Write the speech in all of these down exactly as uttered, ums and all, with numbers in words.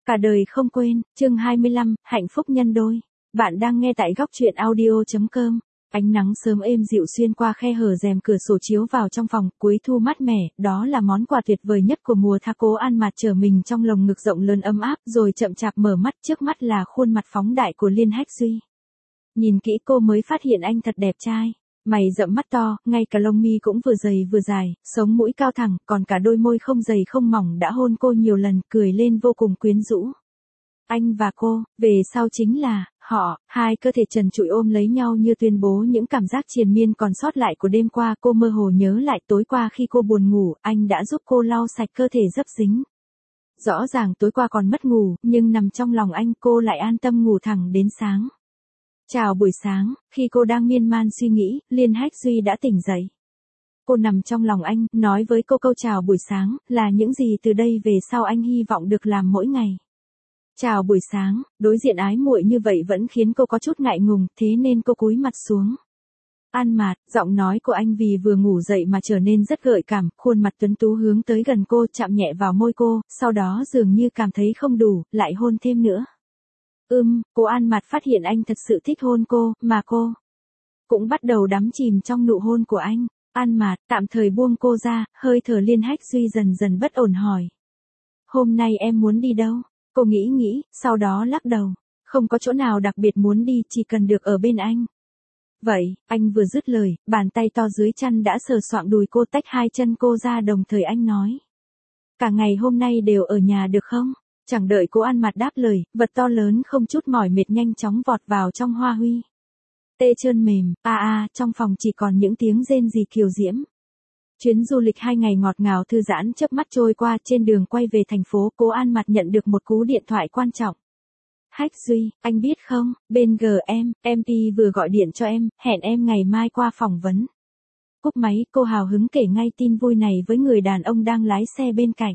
Cả đời không quên, chương hai mươi lăm, hạnh phúc nhân đôi. Bạn đang nghe tại góc truyện audio chấm com. Ánh nắng sớm êm dịu xuyên qua khe hở rèm cửa sổ chiếu vào trong phòng, cuối thu mát mẻ, đó là món quà tuyệt vời nhất của mùa tha. Cố An Mạt trở mình trong lồng ngực rộng lớn ấm áp, rồi chậm chạp mở mắt, trước mắt là khuôn mặt phóng đại của Liên Hách Duy. Nhìn kỹ cô mới phát hiện anh thật đẹp trai. Mày rậm mắt to, ngay cả lông mi cũng vừa dày vừa dài, sống mũi cao thẳng, còn cả đôi môi không dày không mỏng đã hôn cô nhiều lần, cười lên vô cùng quyến rũ. Anh và cô, về sau chính là, họ, hai cơ thể trần trụi ôm lấy nhau như tuyên bố những cảm giác triền miên còn sót lại của đêm qua. Cô mơ hồ nhớ lại tối qua khi cô buồn ngủ, anh đã giúp cô lau sạch cơ thể dấp dính. Rõ ràng tối qua còn mất ngủ, nhưng nằm trong lòng anh cô lại an tâm ngủ thẳng đến sáng. Chào buổi sáng, khi cô đang miên man suy nghĩ, Liên Hách Duy đã tỉnh dậy. Cô nằm trong lòng anh, nói với cô câu chào buổi sáng, là những gì từ đây về sau anh hy vọng được làm mỗi ngày. Chào buổi sáng, đối diện ái muội như vậy vẫn khiến cô có chút ngại ngùng, thế nên cô cúi mặt xuống. An Mạt, giọng nói của anh vì vừa ngủ dậy mà trở nên rất gợi cảm, khuôn mặt tuấn tú hướng tới gần cô, chạm nhẹ vào môi cô, sau đó dường như cảm thấy không đủ, lại hôn thêm nữa. Ưm, cô An Mạt phát hiện anh thật sự thích hôn cô, mà cô cũng bắt đầu đắm chìm trong nụ hôn của anh. An Mạt tạm thời buông cô ra, hơi thở Liên Hách Duy dần dần bất ổn hỏi. Hôm nay em muốn đi đâu? Cô nghĩ nghĩ, sau đó lắc đầu. Không có chỗ nào đặc biệt muốn đi, chỉ cần được ở bên anh. Vậy, anh vừa dứt lời, bàn tay to dưới chăn đã sờ soạng đùi cô, tách hai chân cô ra, đồng thời anh nói. Cả ngày hôm nay đều ở nhà được không? Chẳng đợi cô An Mạt đáp lời, vật to lớn không chút mỏi mệt nhanh chóng vọt vào trong hoa huy. Tê trơn mềm, a a, trong phòng chỉ còn những tiếng rên rỉ kiều diễm. Chuyến du lịch hai ngày ngọt ngào thư giãn chớp mắt trôi qua. Trên đường quay về thành phố, cô An Mạt nhận được một cú điện thoại quan trọng. Hách Duy, anh biết không, bên giê em, em pê vừa gọi điện cho em, hẹn em ngày mai qua phỏng vấn. Cúp máy, cô hào hứng kể ngay tin vui này với người đàn ông đang lái xe bên cạnh.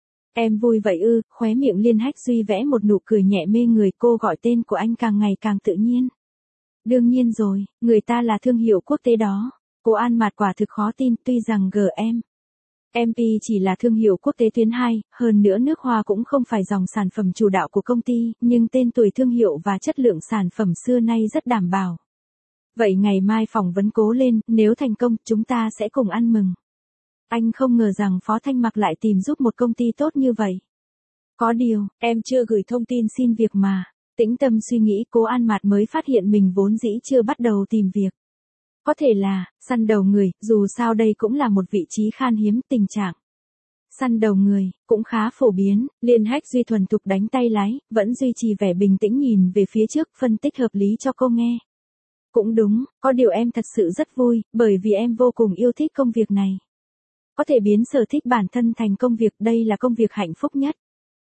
Em vui vậy ư? Khóe miệng Liên Hách Duy vẽ một nụ cười nhẹ mê người, cô gọi tên của anh càng ngày càng tự nhiên. Đương nhiên rồi, người ta là thương hiệu quốc tế đó. Cô An Mạt quả thực khó tin, tuy rằng giê em, em pê chỉ là thương hiệu quốc tế tuyến hai, hơn nữa nước hoa cũng không phải dòng sản phẩm chủ đạo của công ty, nhưng tên tuổi thương hiệu và chất lượng sản phẩm xưa nay rất đảm bảo. Vậy ngày mai phỏng vấn cố lên, nếu thành công, chúng ta sẽ cùng ăn mừng. Anh không ngờ rằng Phó Thanh Mặc lại tìm giúp một công ty tốt như vậy. Có điều, em chưa gửi thông tin xin việc mà. Tĩnh tâm suy nghĩ, cô An Mạt mới phát hiện mình vốn dĩ chưa bắt đầu tìm việc. Có thể là, săn đầu người, dù sao đây cũng là một vị trí khan hiếm. Tình trạng săn đầu người, cũng khá phổ biến. Liên Hách Duy thuần thục đánh tay lái, vẫn duy trì vẻ bình tĩnh nhìn về phía trước, phân tích hợp lý cho cô nghe. Cũng đúng, có điều em thật sự rất vui, bởi vì em vô cùng yêu thích công việc này. Có thể biến sở thích bản thân thành công việc, đây là công việc hạnh phúc nhất.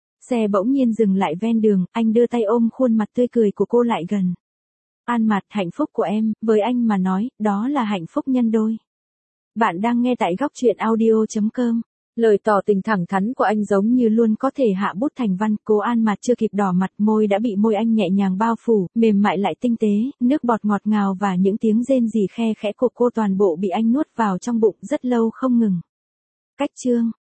Xe bỗng nhiên dừng lại ven đường, anh đưa tay ôm khuôn mặt tươi cười của cô lại gần. An Mạt, hạnh phúc của em, với anh mà nói, đó là hạnh phúc nhân đôi. Bạn đang nghe tại góc truyện audio chấm com. Lời tỏ tình thẳng thắn của anh giống như luôn có thể hạ bút thành văn. Cô An Mạt chưa kịp đỏ mặt, môi đã bị môi anh nhẹ nhàng bao phủ, mềm mại lại tinh tế, nước bọt ngọt ngào và những tiếng rên rỉ khe khẽ của cô toàn bộ bị anh nuốt vào trong bụng rất lâu không ngừng. Cách chương,